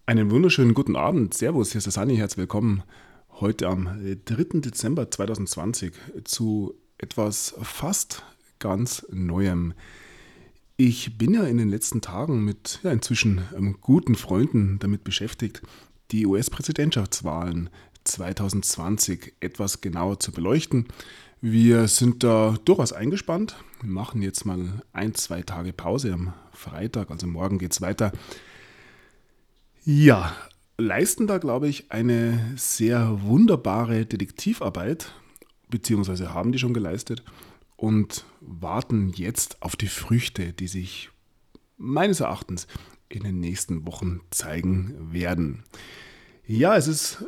Einen wunderschönen guten Abend. Servus, hier ist der Sani. Herzlich willkommen heute am 3. Dezember 2020 zu etwas fast ganz Neuem. Ich bin ja in den letzten Tagen mit inzwischen guten Freunden damit beschäftigt, die US-Präsidentschaftswahlen 2020 etwas genauer zu beleuchten. Wir sind da durchaus eingespannt, machen jetzt mal 1, 2 Tage Pause am Freitag, also morgen geht es weiter. Ja, leisten da, glaube ich, eine sehr wunderbare Detektivarbeit, beziehungsweise haben die schon geleistet und warten jetzt auf die Früchte, die sich meines Erachtens in den nächsten Wochen zeigen werden. Ja, es ist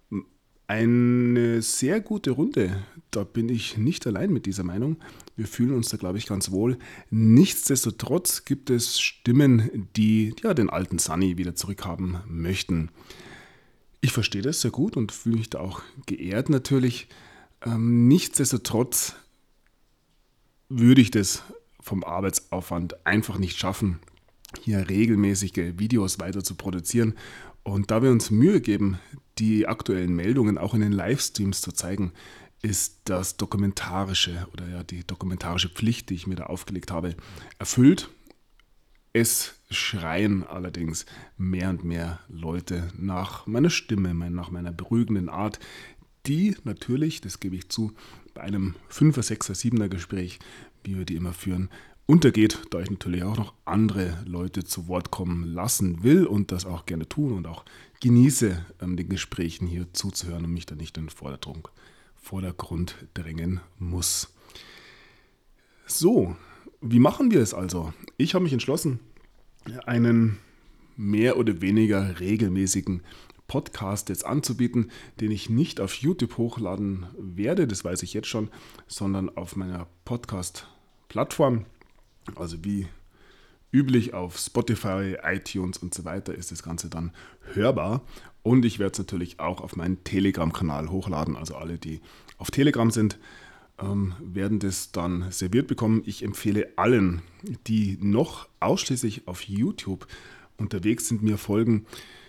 eine sehr gute Runde. Da bin ich nicht allein mit dieser Meinung. Wir fühlen uns da, glaube ich, ganz wohl. Nichtsdestotrotz gibt es Stimmen, die den alten Sunny wieder zurückhaben möchten. Ich verstehe das sehr gut und fühle mich da auch geehrt natürlich. Nichtsdestotrotz würde ich das vom Arbeitsaufwand einfach nicht schaffen, hier regelmäßige Videos weiter zu produzieren. Und da wir uns Mühe geben, die aktuellen Meldungen auch in den Livestreams zu zeigen, ist das dokumentarische oder die dokumentarische Pflicht, die ich mir da aufgelegt habe, erfüllt. Es schreien allerdings mehr und mehr Leute nach meiner Stimme, nach meiner beruhigenden Art, die natürlich, das gebe ich zu, bei einem 5er, 6er, 7er Gespräch, wie wir die immer führen, untergeht, da ich natürlich auch noch andere Leute zu Wort kommen lassen will und das auch gerne tun und auch genieße, den Gesprächen hier zuzuhören und mich da nicht in den Vordergrund drängen muss. So, wie machen wir es also? Ich habe mich entschlossen, einen mehr oder weniger regelmäßigen Podcast jetzt anzubieten, den ich nicht auf YouTube hochladen werde, das weiß ich jetzt schon, sondern auf meiner Podcast-Plattform. Also wie üblich auf Spotify, iTunes und so weiter ist das Ganze dann hörbar. Und ich werde es natürlich auch auf meinen Telegram-Kanal hochladen. Also alle, die auf Telegram sind, werden das dann serviert bekommen. Ich empfehle allen, die noch ausschließlich auf YouTube unterwegs sind, mir folgen,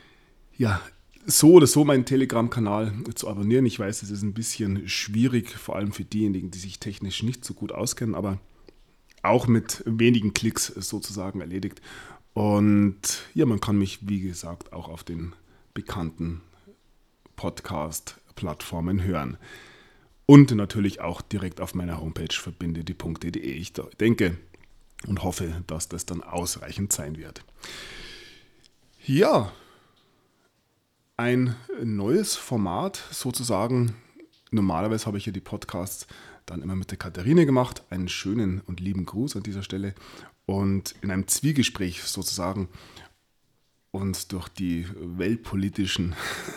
so oder so meinen Telegram-Kanal zu abonnieren. Ich weiß, es ist ein bisschen schwierig, vor allem für diejenigen, die sich technisch nicht so gut auskennen, aber auch mit wenigen Klicks sozusagen erledigt. Und man kann mich, wie gesagt, auch auf den bekannten Podcast-Plattformen hören. Und natürlich auch direkt auf meiner Homepage verbinde-die.de. Ich denke und hoffe, dass das dann ausreichend sein wird. Ja, ein neues Format sozusagen. Normalerweise habe ich ja die Podcasts dann immer mit der Katharine gemacht. Einen schönen und lieben Gruß an dieser Stelle. Und in einem Zwiegespräch sozusagen uns durch die weltpolitischen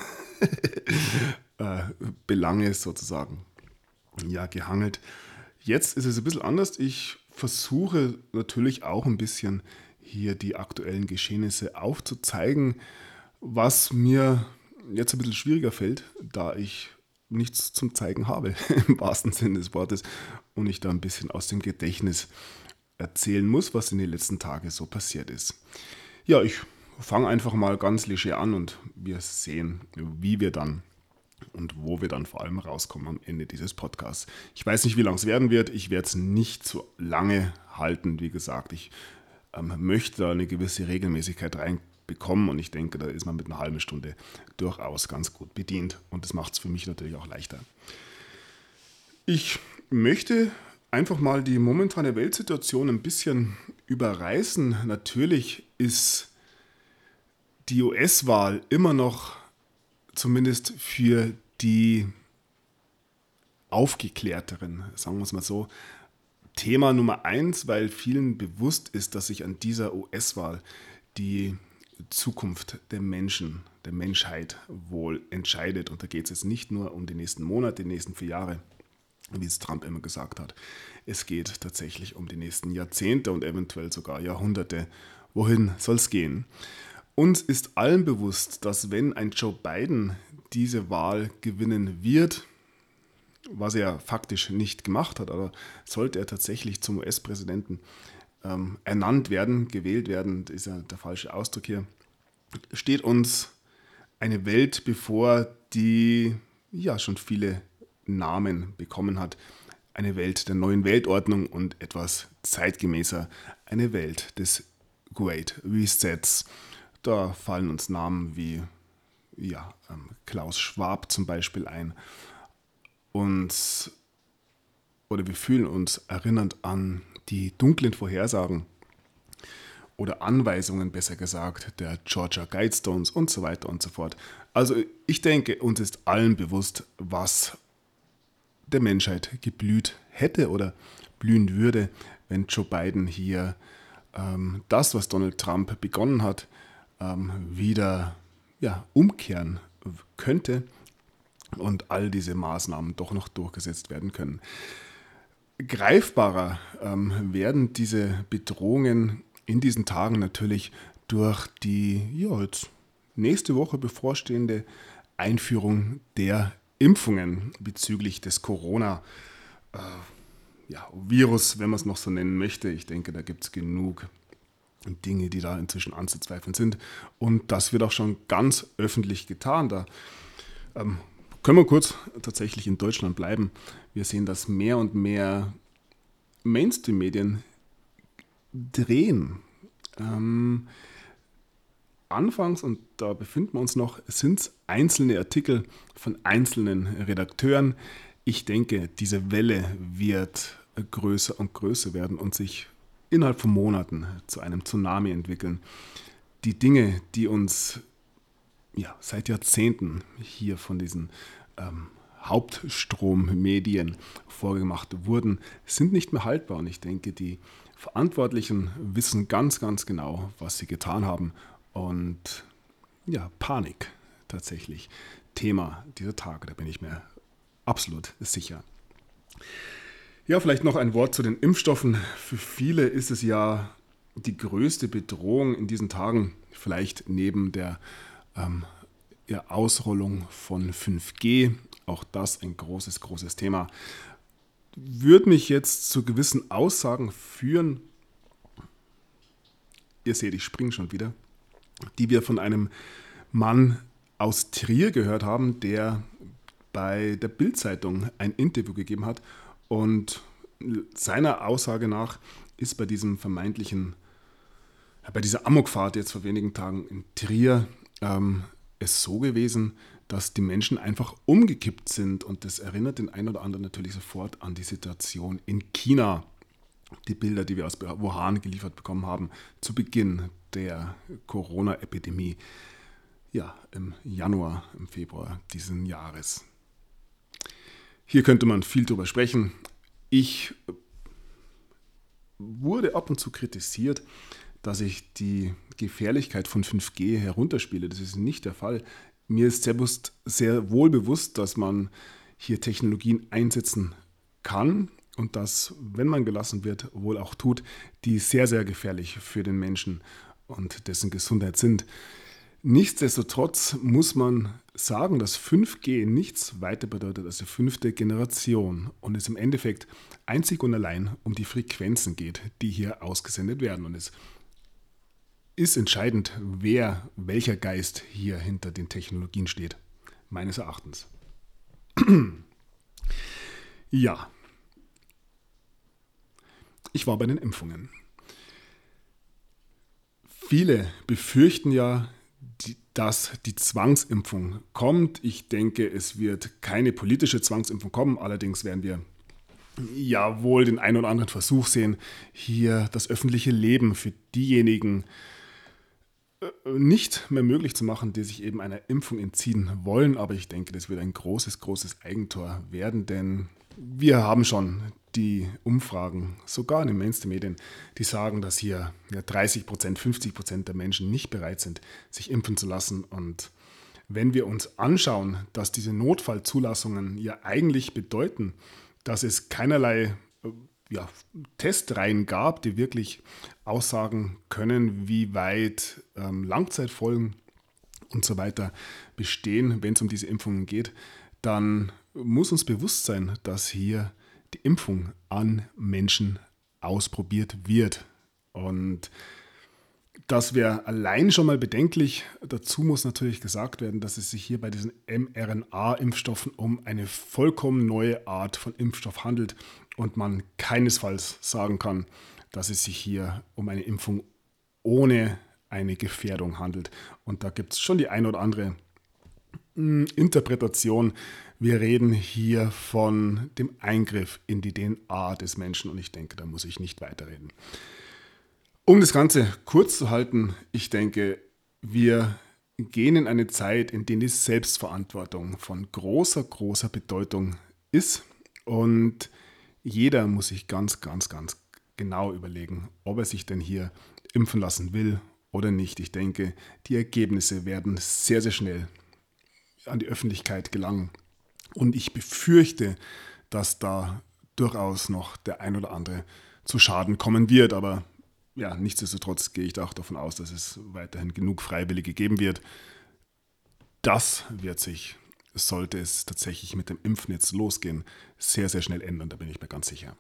Belange sozusagen gehangelt. Jetzt ist es ein bisschen anders. Ich versuche natürlich auch ein bisschen hier die aktuellen Geschehnisse aufzuzeigen, was mir jetzt ein bisschen schwieriger fällt, da ich nichts zum Zeigen habe, im wahrsten Sinne des Wortes, und ich da ein bisschen aus dem Gedächtnis erzählen muss, was in den letzten Tagen so passiert ist. Ja, ich fange einfach mal ganz leger an und wir sehen, wie wir dann und wo wir dann vor allem rauskommen am Ende dieses Podcasts. Ich weiß nicht, wie lang es werden wird. Ich werde es nicht so lange halten. Wie gesagt, ich möchte da eine gewisse Regelmäßigkeit reinbekommen und ich denke, da ist man mit einer halben Stunde durchaus ganz gut bedient und das macht es für mich natürlich auch leichter. Ich möchte einfach mal die momentane Weltsituation ein bisschen überreißen. Natürlich ist die US-Wahl immer noch, zumindest für die Aufgeklärteren, sagen wir es mal so, Thema Nummer 1, weil vielen bewusst ist, dass sich an dieser US-Wahl die Zukunft der Menschen, der Menschheit wohl entscheidet. Und da geht es jetzt nicht nur um die nächsten Monate, die nächsten 4 Jahre, wie es Trump immer gesagt hat. Es geht tatsächlich um die nächsten Jahrzehnte und eventuell sogar Jahrhunderte. Wohin soll es gehen? Uns ist allen bewusst, dass wenn ein Joe Biden diese Wahl gewinnen wird, was er faktisch nicht gemacht hat, aber sollte er tatsächlich zum US-Präsidenten ernannt werden, gewählt werden, ist ja der falsche Ausdruck hier, steht uns eine Welt bevor, die ja schon viele Namen bekommen hat. Eine Welt der neuen Weltordnung und etwas zeitgemäßer. Eine Welt des Great Resets. Da fallen uns Namen wie Klaus Schwab zum Beispiel ein. Oder wir fühlen uns erinnernd an die dunklen Vorhersagen oder Anweisungen, besser gesagt, der Georgia Guidestones und so weiter und so fort. Also ich denke, uns ist allen bewusst, was der Menschheit geblüht hätte oder blühen würde, wenn Joe Biden hier das, was Donald Trump begonnen hat, wieder umkehren könnte und all diese Maßnahmen doch noch durchgesetzt werden können. Greifbarer werden diese Bedrohungen in diesen Tagen natürlich durch die jetzt nächste Woche bevorstehende Einführung der Impfungen bezüglich des Corona-Virus, wenn man es noch so nennen möchte. Ich denke, da gibt es genug Dinge, die da inzwischen anzuzweifeln sind. Und das wird auch schon ganz öffentlich getan. Da können wir kurz tatsächlich in Deutschland bleiben. Wir sehen, dass mehr und mehr Mainstream-Medien drehen. Anfangs, und da befinden wir uns noch, sind es einzelne Artikel von einzelnen Redakteuren. Ich denke, diese Welle wird größer und größer werden und sich innerhalb von Monaten zu einem Tsunami entwickeln. Die Dinge, die uns seit Jahrzehnten hier von diesen Hauptstrommedien vorgemacht wurden, sind nicht mehr haltbar. Und ich denke, die Verantwortlichen wissen ganz, ganz genau, was sie getan haben. Und Panik tatsächlich Thema dieser Tage, da bin ich mir absolut sicher. Ja, vielleicht noch ein Wort zu den Impfstoffen. Für viele ist es ja die größte Bedrohung in diesen Tagen, vielleicht neben der Ausrollung von 5G. Auch das ein großes, großes Thema. Würde mich jetzt zu gewissen Aussagen führen, ihr seht, ich springe schon wieder, die wir von einem Mann aus Trier gehört haben, der bei der Bild-Zeitung ein Interview gegeben hat. Und seiner Aussage nach ist bei dieser Amokfahrt jetzt vor wenigen Tagen in Trier es so gewesen, dass die Menschen einfach umgekippt sind. Und das erinnert den einen oder anderen natürlich sofort an die Situation in China. Die Bilder, die wir aus Wuhan geliefert bekommen haben, zu Beginn der Corona-Epidemie, im Januar, im Februar diesen Jahres. Hier könnte man viel drüber sprechen. Ich wurde ab und zu kritisiert, dass ich die Gefährlichkeit von 5G herunterspiele. Das ist nicht der Fall. Mir ist sehr wohl bewusst, dass man hier Technologien einsetzen kann und das, wenn man gelassen wird, wohl auch tut, die sehr, sehr gefährlich für den Menschen und dessen Gesundheit sind. Nichtsdestotrotz muss man sagen, dass 5G nichts weiter bedeutet als die 5. Generation und es im Endeffekt einzig und allein um die Frequenzen geht, die hier ausgesendet werden. Und es ist entscheidend, welcher Geist hier hinter den Technologien steht, meines Erachtens. Ja, ich war bei den Impfungen. Viele befürchten ja, dass die Zwangsimpfung kommt. Ich denke, es wird keine politische Zwangsimpfung kommen. Allerdings werden wir ja wohl den einen oder anderen Versuch sehen, hier das öffentliche Leben für diejenigen nicht mehr möglich zu machen, die sich eben einer Impfung entziehen wollen. Aber ich denke, das wird ein großes, großes Eigentor werden, denn wir haben schon die Umfragen, sogar in den Mainstream-Medien, die sagen, dass hier 30%, 50% der Menschen nicht bereit sind, sich impfen zu lassen. Und wenn wir uns anschauen, dass diese Notfallzulassungen ja eigentlich bedeuten, dass es keinerlei Testreihen gab, die wirklich aussagen können, wie weit Langzeitfolgen und so weiter bestehen, wenn es um diese Impfungen geht, dann muss uns bewusst sein, dass hier die Impfung an Menschen ausprobiert wird. Und Das wäre allein schon mal bedenklich. Dazu muss natürlich gesagt werden, dass es sich hier bei diesen mRNA-Impfstoffen um eine vollkommen neue Art von Impfstoff handelt und man keinesfalls sagen kann, dass es sich hier um eine Impfung ohne eine Gefährdung handelt. Und da gibt es schon die ein oder andere Interpretation. Wir reden hier von dem Eingriff in die DNA des Menschen und ich denke, da muss ich nicht weiterreden. Um das Ganze kurz zu halten, ich denke, wir gehen in eine Zeit, in der die Selbstverantwortung von großer, großer Bedeutung ist und jeder muss sich ganz, ganz, ganz genau überlegen, ob er sich denn hier impfen lassen will oder nicht. Ich denke, die Ergebnisse werden sehr, sehr schnell an die Öffentlichkeit gelangen und ich befürchte, dass da durchaus noch der ein oder andere zu Schaden kommen wird, aber ja, nichtsdestotrotz gehe ich da auch davon aus, dass es weiterhin genug Freiwillige geben wird. Das wird sich, sollte es tatsächlich mit dem Impfen jetzt losgehen, sehr, sehr schnell ändern, da bin ich mir ganz sicher.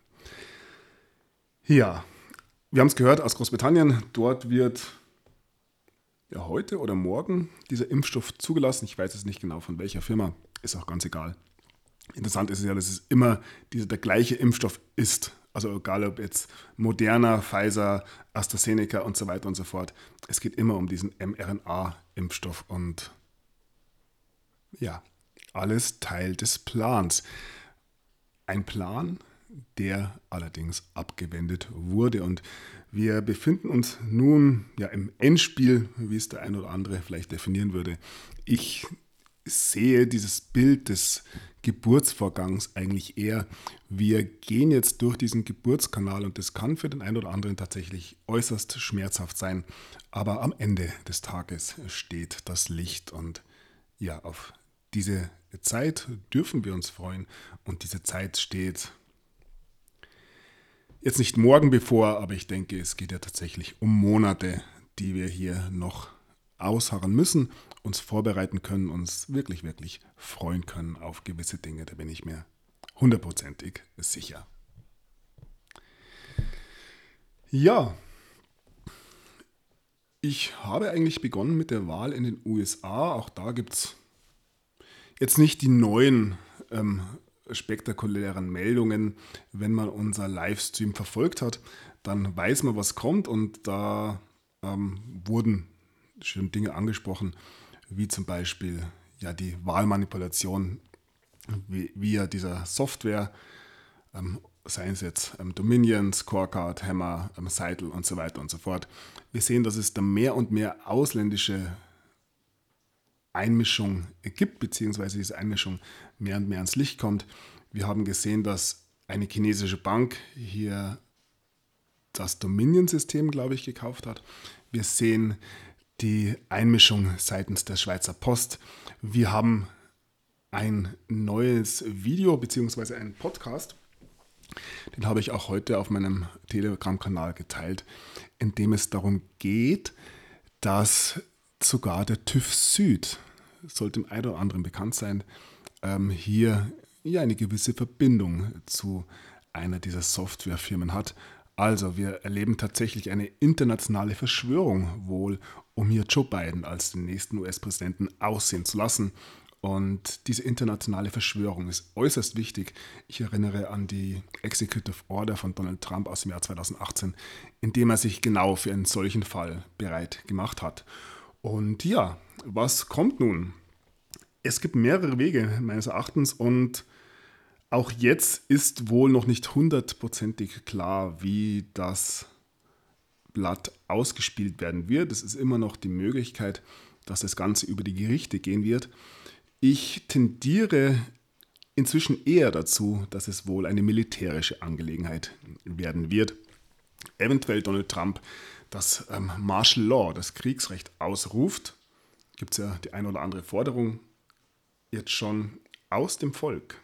Ja, wir haben es gehört aus Großbritannien, dort wird ja heute oder morgen dieser Impfstoff zugelassen. Ich weiß jetzt nicht genau von welcher Firma, ist auch ganz egal. Interessant ist es ja, dass es immer der gleiche Impfstoff ist. Also egal ob jetzt Moderna, Pfizer, AstraZeneca und so weiter und so fort. Es geht immer um diesen mRNA-Impfstoff und ja, alles Teil des Plans. Ein Plan, der allerdings abgewendet wurde und wir befinden uns nun ja im Endspiel, wie es der ein oder andere vielleicht definieren würde. Ich sehe dieses Bild des Geburtsvorgangs eigentlich eher, wir gehen jetzt durch diesen Geburtskanal und das kann für den einen oder anderen tatsächlich äußerst schmerzhaft sein, aber am Ende des Tages steht das Licht und ja, auf diese Zeit dürfen wir uns freuen und diese Zeit steht jetzt nicht morgen bevor, aber ich denke, es geht ja tatsächlich um Monate, die wir hier noch ausharren müssen, uns vorbereiten können, uns wirklich, wirklich freuen können auf gewisse Dinge. Da bin ich mir hundertprozentig sicher. Ja, ich habe eigentlich begonnen mit der Wahl in den USA. Auch da gibt es jetzt nicht die neuen spektakulären Meldungen. Wenn man unser Livestream verfolgt hat, dann weiß man, was kommt und da wurden schon Dinge angesprochen, wie zum Beispiel ja, die Wahlmanipulation via dieser Software, seien es jetzt Dominion, Scorecard, Hammer, Seidel und so weiter und so fort. Wir sehen, dass es da mehr und mehr ausländische Einmischung gibt, beziehungsweise diese Einmischung mehr und mehr ans Licht kommt. Wir haben gesehen, dass eine chinesische Bank hier das Dominion-System, glaube ich, gekauft hat. Wir sehen die Einmischung seitens der Schweizer Post. Wir haben ein neues Video bzw. einen Podcast, den habe ich auch heute auf meinem Telegram-Kanal geteilt, in dem es darum geht, dass sogar der TÜV Süd, sollte dem einen oder anderen bekannt sein, hier ja eine gewisse Verbindung zu einer dieser Softwarefirmen hat. Also wir erleben tatsächlich eine internationale Verschwörung wohl, um hier Joe Biden als den nächsten US-Präsidenten aussehen zu lassen. Und diese internationale Verschwörung ist äußerst wichtig. Ich erinnere an die Executive Order von Donald Trump aus dem Jahr 2018, in dem er sich genau für einen solchen Fall bereit gemacht hat. Und ja, was kommt nun? Es gibt mehrere Wege meines Erachtens und auch jetzt ist wohl noch nicht hundertprozentig klar, wie das Blatt ausgespielt werden wird. Es ist immer noch die Möglichkeit, dass das Ganze über die Gerichte gehen wird. Ich tendiere inzwischen eher dazu, dass es wohl eine militärische Angelegenheit werden wird. Eventuell Donald Trump das Martial Law, das Kriegsrecht ausruft. Gibt es ja die eine oder andere Forderung jetzt schon aus dem Volk.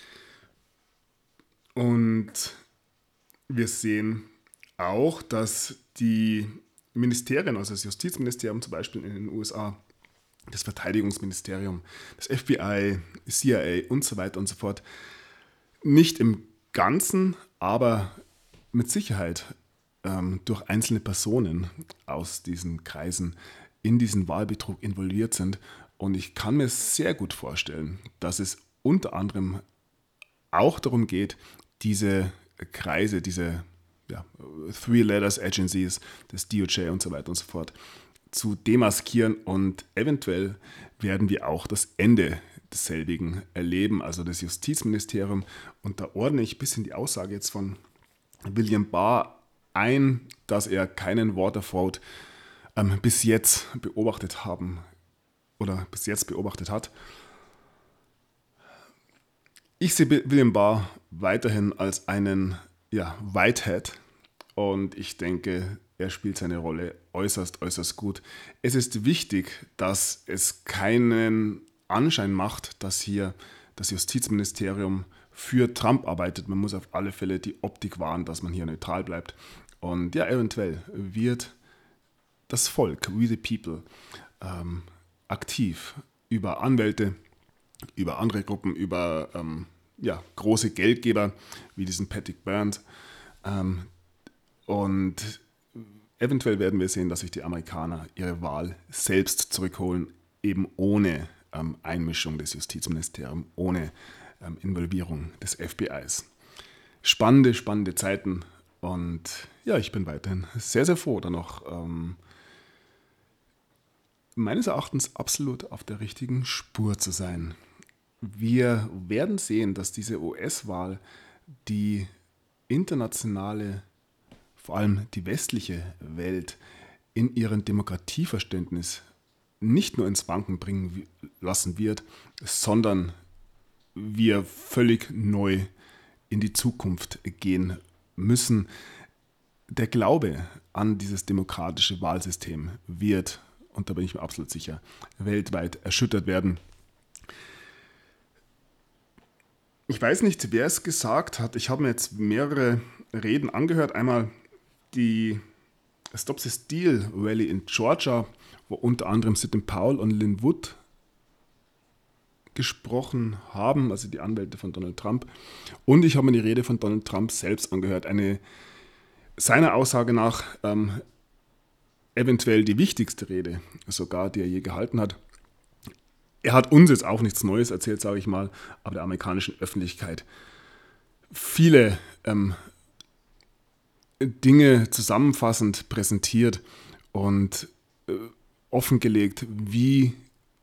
Und wir sehen auch, dass die Ministerien, also das Justizministerium zum Beispiel in den USA, das Verteidigungsministerium, das FBI, CIA und so weiter und so fort, nicht im Ganzen, aber mit Sicherheit durch einzelne Personen aus diesen Kreisen in diesen Wahlbetrug involviert sind. Und ich kann mir sehr gut vorstellen, dass es unter anderem auch darum geht, diese Kreise, diese Three Letters Agencies, das DOJ und so weiter und so fort, zu demaskieren, und eventuell werden wir auch das Ende desselbigen erleben, also das Justizministerium. Und da ordne ich ein bisschen die Aussage jetzt von William Barr ein, dass er keinen Waterfraud bis jetzt beobachtet hat. Ich sehe William Barr weiterhin als einen Whitehead, und ich denke, er spielt seine Rolle äußerst, äußerst gut. Es ist wichtig, dass es keinen Anschein macht, dass hier das Justizministerium für Trump arbeitet. Man muss auf alle Fälle die Optik wahren, dass man hier neutral bleibt. Und ja, eventuell wird das Volk, we the people, aktiv über Anwälte, über andere Gruppen, über große Geldgeber wie diesen Patrick Burns. Und eventuell werden wir sehen, dass sich die Amerikaner ihre Wahl selbst zurückholen, eben ohne Einmischung des Justizministeriums, ohne Involvierung des FBIs. Spannende, spannende Zeiten, und ja, ich bin weiterhin sehr, sehr froh, da noch meines Erachtens absolut auf der richtigen Spur zu sein. Wir werden sehen, dass diese US-Wahl die internationale, vor allem die westliche Welt, in ihrem Demokratieverständnis nicht nur ins Wanken bringen lassen wird, sondern wir völlig neu in die Zukunft gehen müssen. Der Glaube an dieses demokratische Wahlsystem wird, und da bin ich mir absolut sicher, weltweit erschüttert werden. Ich weiß nicht, wer es gesagt hat. Ich habe mir jetzt mehrere Reden angehört. Einmal die Stop the Steal Rally in Georgia, wo unter anderem Sidney Powell und Lynn Wood gesprochen haben, also die Anwälte von Donald Trump. Und ich habe mir die Rede von Donald Trump selbst angehört. Seiner Aussage nach eventuell die wichtigste Rede, sogar, die er je gehalten hat. Er hat uns jetzt auch nichts Neues erzählt, sage ich mal, aber der amerikanischen Öffentlichkeit viele Dinge zusammenfassend präsentiert und offengelegt, wie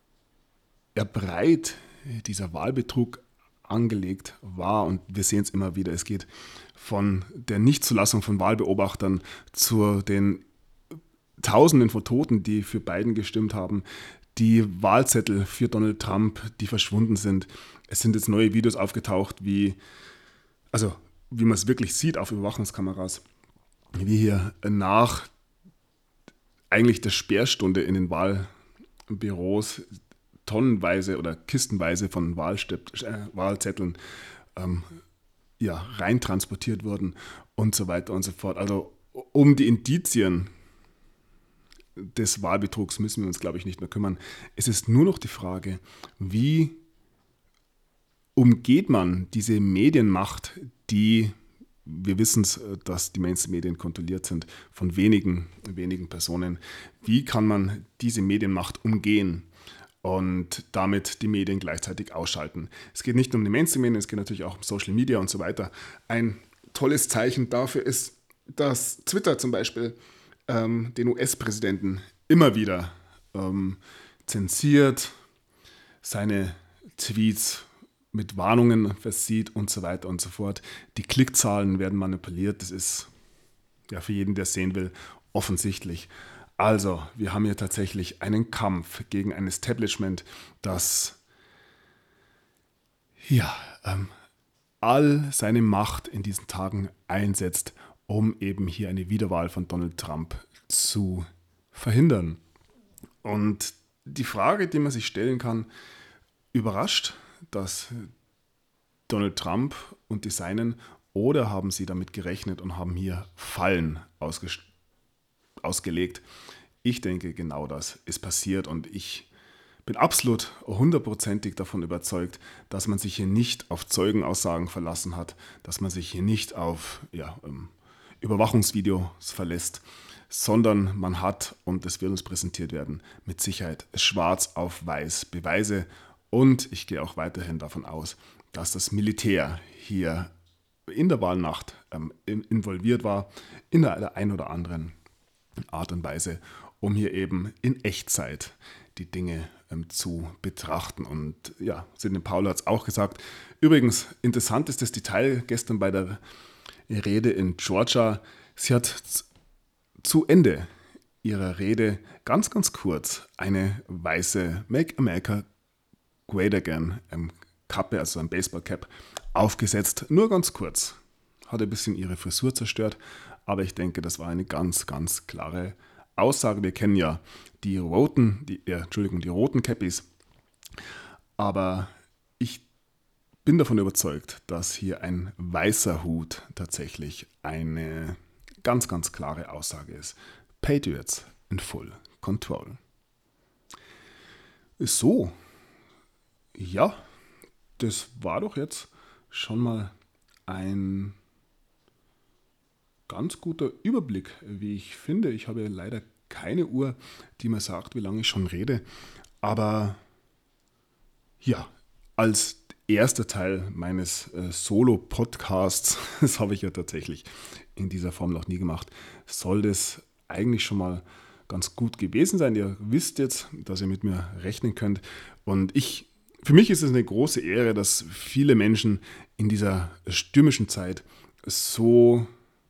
breit dieser Wahlbetrug angelegt war. Und wir sehen es immer wieder, es geht von der Nichtzulassung von Wahlbeobachtern zu den Tausenden von Toten, die für Biden gestimmt haben, die Wahlzettel für Donald Trump, die verschwunden sind. Es sind jetzt neue Videos aufgetaucht, wie man es wirklich sieht auf Überwachungskameras, wie hier nach eigentlich der Sperrstunde in den Wahlbüros tonnenweise oder kistenweise von Wahlzetteln reintransportiert wurden und so weiter und so fort. Also um die Indizien des Wahlbetrugs müssen wir uns, glaube ich, nicht mehr kümmern. Es ist nur noch die Frage, wie umgeht man diese Medienmacht, die, wir wissen es, dass die Mainstream-Medien kontrolliert sind von wenigen Personen. Wie kann man diese Medienmacht umgehen und damit die Medien gleichzeitig ausschalten? Es geht nicht nur um die Mainstream-Medien, es geht natürlich auch um Social Media und so weiter. Ein tolles Zeichen dafür ist, dass Twitter zum Beispiel den US-Präsidenten immer wieder zensiert, seine Tweets mit Warnungen versieht und so weiter und so fort. Die Klickzahlen werden manipuliert. Das ist für jeden, der es sehen will, offensichtlich. Also, wir haben hier tatsächlich einen Kampf gegen ein Establishment, das all seine Macht in diesen Tagen einsetzt, um eben hier eine Wiederwahl von Donald Trump zu verhindern. Und die Frage, die man sich stellen kann, überrascht das Donald Trump und die Seinen, oder haben sie damit gerechnet und haben hier Fallen ausgelegt? Ich denke, genau das ist passiert, und ich bin absolut 100%ig davon überzeugt, dass man sich hier nicht auf Zeugenaussagen verlassen hat, dass man sich hier nicht auf Überwachungsvideos verlässt, sondern man hat, und es wird uns präsentiert werden, mit Sicherheit schwarz auf weiß Beweise. Und ich gehe auch weiterhin davon aus, dass das Militär hier in der Wahlnacht involviert war, in der einen oder anderen Art und Weise, um hier eben in Echtzeit die Dinge zu betrachten. Und ja, Sidney Powell hat es auch gesagt. Übrigens, interessantestes Detail gestern bei der Rede in Georgia. Sie hat zu Ende ihrer Rede ganz, ganz kurz eine weiße Make America Great Again Kappe, also ein Baseball-Cap, aufgesetzt. Nur ganz kurz. Hat ein bisschen ihre Frisur zerstört, aber ich denke, das war eine ganz, ganz klare Aussage. Wir kennen ja die roten Cappies, aber ich bin davon überzeugt, dass hier ein weißer Hut tatsächlich eine ganz, ganz klare Aussage ist. Patriots in full control. So, ja, das war doch jetzt schon mal ein ganz guter Überblick, wie ich finde. Ich habe leider keine Uhr, die mir sagt, wie lange ich schon rede. Aber ja, als erster Teil meines Solo-Podcasts, das habe ich ja tatsächlich in dieser Form noch nie gemacht, soll das eigentlich schon mal ganz gut gewesen sein. Ihr wisst jetzt, dass ihr mit mir rechnen könnt. Und für mich ist es eine große Ehre, dass viele Menschen in dieser stürmischen Zeit so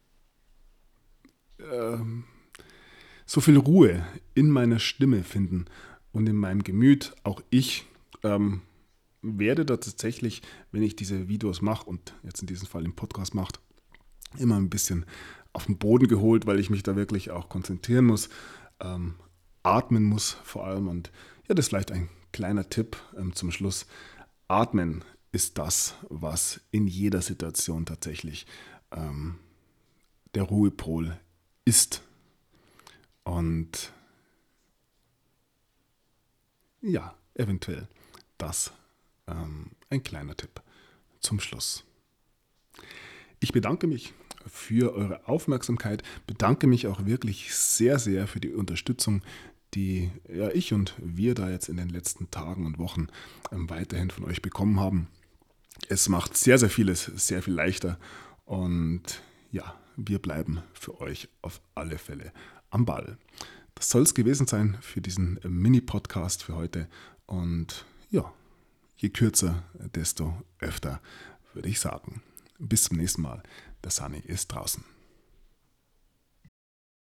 viel Ruhe in meiner Stimme finden und in meinem Gemüt. Auch ich werde da tatsächlich, wenn ich diese Videos mache und jetzt in diesem Fall den Podcast mache, immer ein bisschen auf den Boden geholt, weil ich mich da wirklich auch konzentrieren muss, atmen muss vor allem. Und ja, das ist vielleicht ein kleiner Tipp zum Schluss. Atmen ist das, was in jeder Situation tatsächlich der Ruhepol ist. Und ja, eventuell das ein kleiner Tipp zum Schluss. Ich bedanke mich für eure Aufmerksamkeit, bedanke mich auch wirklich sehr, sehr für die Unterstützung, die ja, ich und wir da jetzt in den letzten Tagen und Wochen weiterhin von euch bekommen haben. Es macht sehr, sehr vieles sehr viel leichter und ja, wir bleiben für euch auf alle Fälle am Ball. Das soll es gewesen sein für diesen Mini-Podcast für heute und ja, je kürzer, desto öfter, würde ich sagen. Bis zum nächsten Mal. Der Sunny ist draußen.